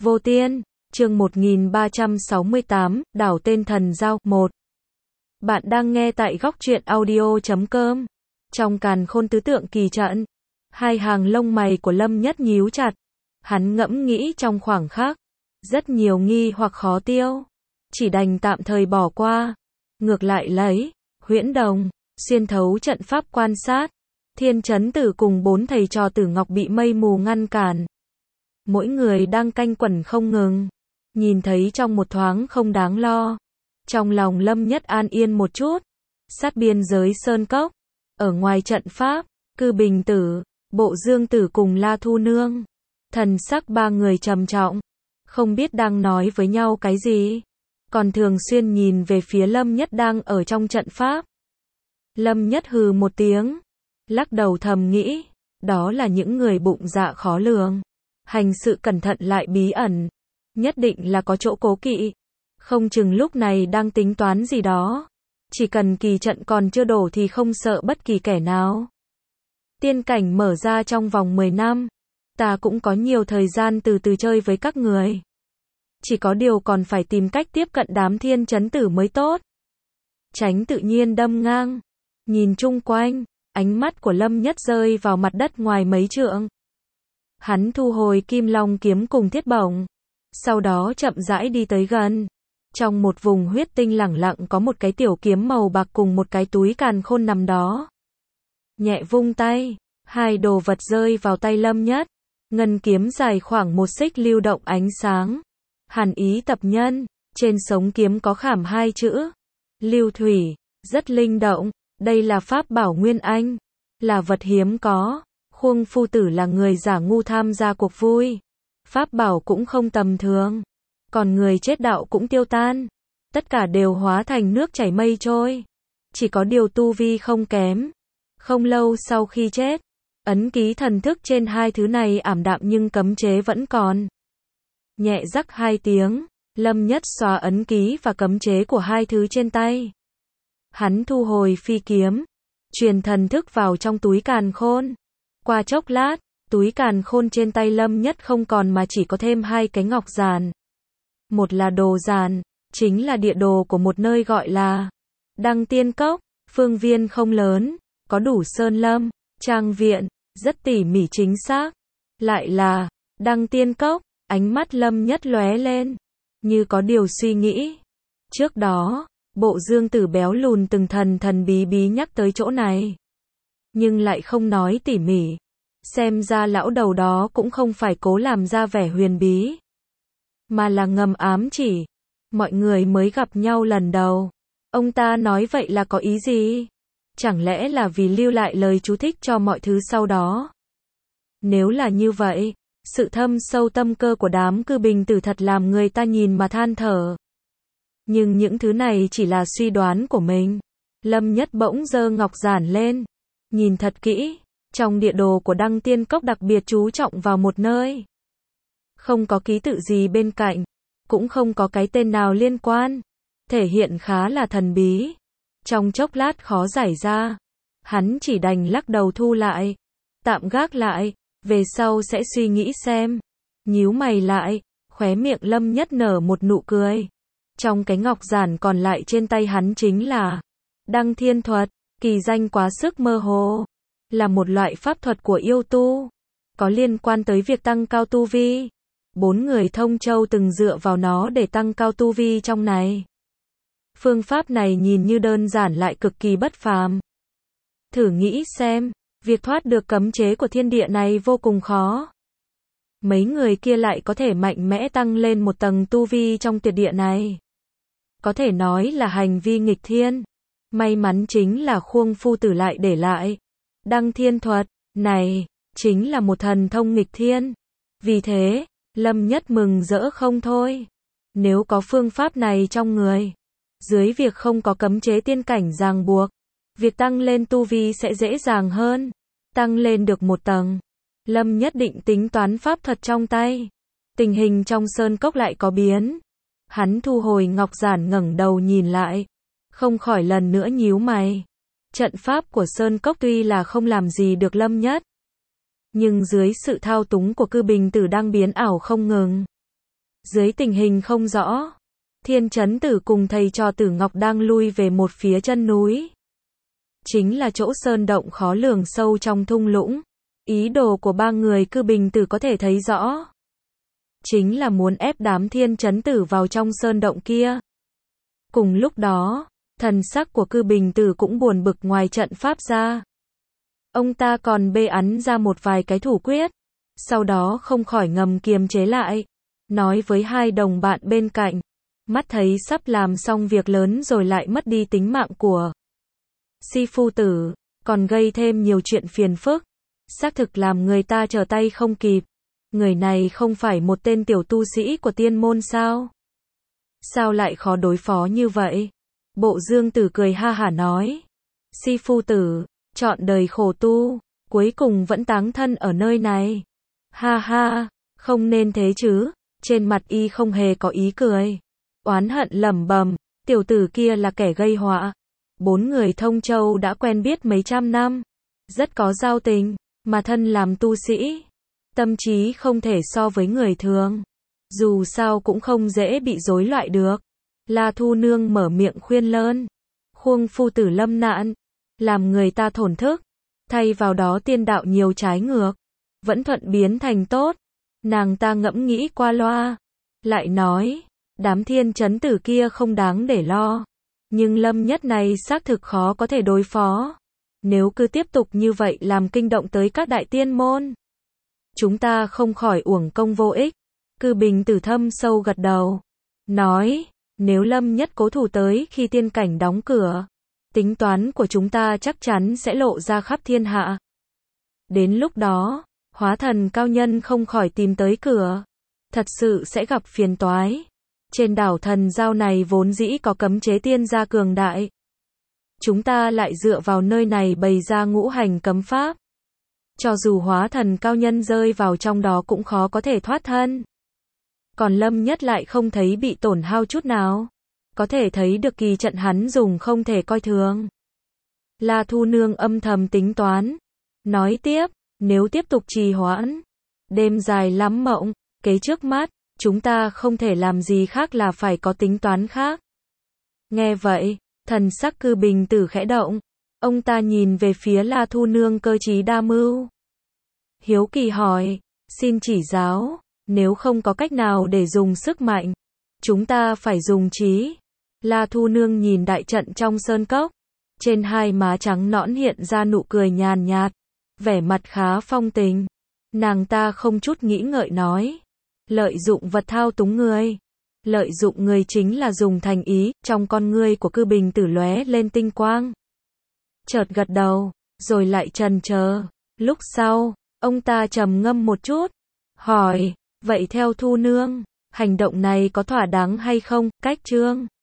Vô Tiên, chương 1368, đảo tên thần giao, 1. Bạn đang nghe tại góc truyện audio.com. Trong càn khôn tứ tượng kỳ trận, hai hàng lông mày của Lâm Nhất nhíu chặt. Hắn ngẫm nghĩ trong khoảng khắc, rất nhiều nghi hoặc khó tiêu, chỉ đành tạm thời bỏ qua. Ngược lại lấy Huyễn Đồng xuyên thấu trận pháp quan sát, Thiên Chấn Tử cùng 4 thầy trò Tử Ngọc bị mây mù ngăn cản. Mỗi người đang canh quẩn không ngừng, nhìn thấy trong một thoáng không đáng lo. Trong lòng Lâm Nhất an yên một chút. Sát biên giới sơn cốc, ở ngoài trận pháp, Cư Bình Tử, Bộ Dương Tử cùng La Thu Nương, thần sắc ba người trầm trọng, không biết đang nói với nhau cái gì, còn thường xuyên nhìn về phía Lâm Nhất đang ở trong trận pháp. Lâm Nhất hừ một tiếng, lắc đầu thầm nghĩ, đó là những người bụng dạ khó lường, hành sự cẩn thận lại bí ẩn, nhất định là có chỗ cố kỵ, không chừng lúc này đang tính toán gì đó. Chỉ cần kỳ trận còn chưa đổ thì không sợ bất kỳ kẻ nào. Tiên cảnh mở ra trong vòng 10 năm, ta cũng có nhiều thời gian từ từ chơi với các người. Chỉ có điều còn phải tìm cách tiếp cận đám Thiên Chấn Tử mới tốt. Tránh tự nhiên đâm ngang. Nhìn chung quanh, ánh mắt của Lâm Nhất rơi vào mặt đất ngoài mấy trượng. Hắn thu hồi Kim Long kiếm cùng thiết bổng, sau đó chậm rãi đi tới gần. Trong một vùng huyết tinh lẳng lặng có một cái tiểu kiếm màu bạc cùng một cái túi càn khôn nằm đó. Nhẹ vung tay, hai đồ vật rơi vào tay Lâm Nhất. Ngân kiếm dài khoảng 1 xích lưu động ánh sáng. Hàn ý tập nhân, trên sống kiếm có khảm 2 chữ Lưu Thủy, rất linh động. Đây là pháp bảo Nguyên Anh, là vật hiếm có. Khuông phu tử là người giả ngu tham gia cuộc vui. Pháp bảo cũng không tầm thường, còn người chết đạo cũng tiêu tan, tất cả đều hóa thành nước chảy mây trôi. Chỉ có điều tu vi không kém. Không lâu sau khi chết, ấn ký thần thức trên hai thứ này ảm đạm nhưng cấm chế vẫn còn. Nhẹ rắc 2 tiếng, Lâm Nhất xóa ấn ký và cấm chế của hai thứ trên tay. Hắn thu hồi phi kiếm, truyền thần thức vào trong túi càn khôn. Qua chốc lát, túi càn khôn trên tay Lâm Nhất không còn mà chỉ có thêm 2 cái ngọc giàn. Một là đồ giàn, chính là địa đồ của một nơi gọi là Đăng Tiên Cốc, phương viên không lớn, có đủ sơn lâm, trang viện, rất tỉ mỉ chính xác. Lại là Đăng Tiên Cốc, ánh mắt Lâm Nhất lóe lên, như có điều suy nghĩ. Trước đó, Bộ Dương Tử béo lùn từng thần bí bí nhắc tới chỗ này, nhưng lại không nói tỉ mỉ. Xem ra lão đầu đó cũng không phải cố làm ra vẻ huyền bí, mà là ngầm ám chỉ. Mọi người mới gặp nhau lần đầu, ông ta nói vậy là có ý gì? Chẳng lẽ là vì lưu lại lời chú thích cho mọi thứ sau đó? Nếu là như vậy, sự thâm sâu tâm cơ của đám Cư Bình Tử thật làm người ta nhìn mà than thở. Nhưng những thứ này chỉ là suy đoán của mình. Lâm Nhất bỗng giơ ngọc giản lên, nhìn thật kỹ. Trong địa đồ của Đăng Tiên Cốc đặc biệt chú trọng vào một nơi. Không có ký tự gì bên cạnh, cũng không có cái tên nào liên quan, thể hiện khá là thần bí. Trong chốc lát khó giải ra, hắn chỉ đành lắc đầu thu lại, tạm gác lại, về sau sẽ suy nghĩ xem. Nhíu mày lại, khóe miệng Lâm Nhất nở một nụ cười. Trong cái ngọc giản còn lại trên tay hắn chính là Đăng Thiên Thuật, kỳ danh quá sức mơ hồ, là một loại pháp thuật của yêu tu, có liên quan tới việc tăng cao tu vi. 4 người thông châu từng dựa vào nó để tăng cao tu vi trong này. Phương pháp này nhìn như đơn giản lại cực kỳ bất phàm. Thử nghĩ xem, việc thoát được cấm chế của thiên địa này vô cùng khó. Mấy người kia lại có thể mạnh mẽ tăng lên một tầng tu vi trong tuyệt địa này. Có thể nói là hành vi nghịch thiên. May mắn chính là Khuông phu tử lại để lại Đăng Thiên Thuật này, chính là một thần thông nghịch thiên. Vì thế, Lâm Nhất mừng rỡ không thôi. Nếu có phương pháp này trong người, dưới việc không có cấm chế tiên cảnh ràng buộc, việc tăng lên tu vi sẽ dễ dàng hơn. Tăng lên được một tầng, Lâm Nhất định tính toán pháp thuật trong tay. Tình hình trong sơn cốc lại có biến. Hắn thu hồi ngọc giản ngẩng đầu nhìn lại, không khỏi lần nữa nhíu mày. Trận pháp của sơn cốc tuy là không làm gì được Lâm Nhất, nhưng dưới sự thao túng của Cư Bình Tử đang biến ảo không ngừng, Dưới tình hình không rõ, Thiên Chấn Tử cùng thầy trò Tử Ngọc đang lui về một phía chân núi. Chính là chỗ sơn động khó lường sâu trong thung lũng. Ý đồ của ba người Cư Bình Tử có thể thấy rõ. Chính là muốn ép đám Thiên Chấn Tử vào trong sơn động kia. Cùng lúc đó, thần sắc của Cư Bình Tử cũng buồn bực ngoài trận pháp ra. Ông ta còn bê ắn ra một vài cái thủ quyết. Sau đó không khỏi ngầm kiềm chế lại. Nói với hai đồng bạn bên cạnh. Mắt thấy sắp làm xong việc lớn rồi lại mất đi tính mạng của Si Phu Tử. Còn gây thêm nhiều chuyện phiền phức. Xác thực làm người ta trở tay không kịp. Người này không phải một tên tiểu tu sĩ của tiên môn sao? Sao lại khó đối phó như vậy? Bộ Dương Tử cười ha hả nói. Si Phu Tử, chọn đời khổ tu, cuối cùng vẫn táng thân ở nơi này. Ha ha, không nên thế chứ. Trên mặt y không hề có ý cười. Oán hận lẩm bẩm, tiểu tử kia là kẻ gây họa. Bốn người Thông Châu đã quen biết mấy trăm năm. Rất có giao tình, mà thân làm tu sĩ. Tâm trí không thể so với người thường. Dù sao cũng không dễ bị rối loạn được. La Thu Nương mở miệng khuyên lơn. Khuông Phu Tử lâm nạn. Làm người ta thổn thức. Thay vào đó tiên đạo nhiều trái ngược. Vẫn thuận biến thành tốt. Nàng ta ngẫm nghĩ qua loa. Lại nói, đám Thiên Chấn Tử kia không đáng để lo. Nhưng Lâm Nhất này xác thực khó có thể đối phó. Nếu cứ tiếp tục như vậy làm kinh động tới các đại tiên môn. Chúng ta không khỏi uổng công vô ích. Cư Bình Tử thâm sâu gật đầu. Nói, nếu Lâm Nhất cố thủ tới khi tiên cảnh đóng cửa. Tính toán của chúng ta chắc chắn sẽ lộ ra khắp thiên hạ. Đến lúc đó, hóa thần cao nhân không khỏi tìm tới cửa. Thật sự sẽ gặp phiền toái. Trên đảo Thần Giao này vốn dĩ có cấm chế tiên gia cường đại. Chúng ta lại dựa vào nơi này bày ra ngũ hành cấm pháp. Cho dù hóa thần cao nhân rơi vào trong đó cũng khó có thể thoát thân. Còn Lâm Nhất lại không thấy bị tổn hao chút nào. Có thể thấy được kỳ trận hắn dùng không thể coi thường. La Thu Nương âm thầm tính toán. Nói tiếp, nếu tiếp tục trì hoãn. Đêm dài lắm mộng, kế trước mắt, chúng ta không thể làm gì khác là phải có tính toán khác. Nghe vậy, thần sắc Cư Bình Tử khẽ động. Ông ta nhìn về phía La Thu Nương cơ trí đa mưu. Hiếu kỳ hỏi, xin chỉ giáo, nếu không có cách nào để dùng sức mạnh, chúng ta phải dùng trí. La Thu Nương nhìn đại trận trong sơn cốc. Trên hai má trắng nõn hiện ra nụ cười nhàn nhạt. Vẻ mặt khá phong tình. Nàng ta không chút nghĩ ngợi nói. Lợi dụng vật thao túng người. Lợi dụng người chính là dùng thành ý. Trong con ngươi của Cư Bình Tử lóe lên tinh quang. Chợt gật đầu, rồi lại chần chờ. Lúc sau, ông ta trầm ngâm một chút. Hỏi, vậy theo Thu Nương, hành động này có thỏa đáng hay không? Cách Trương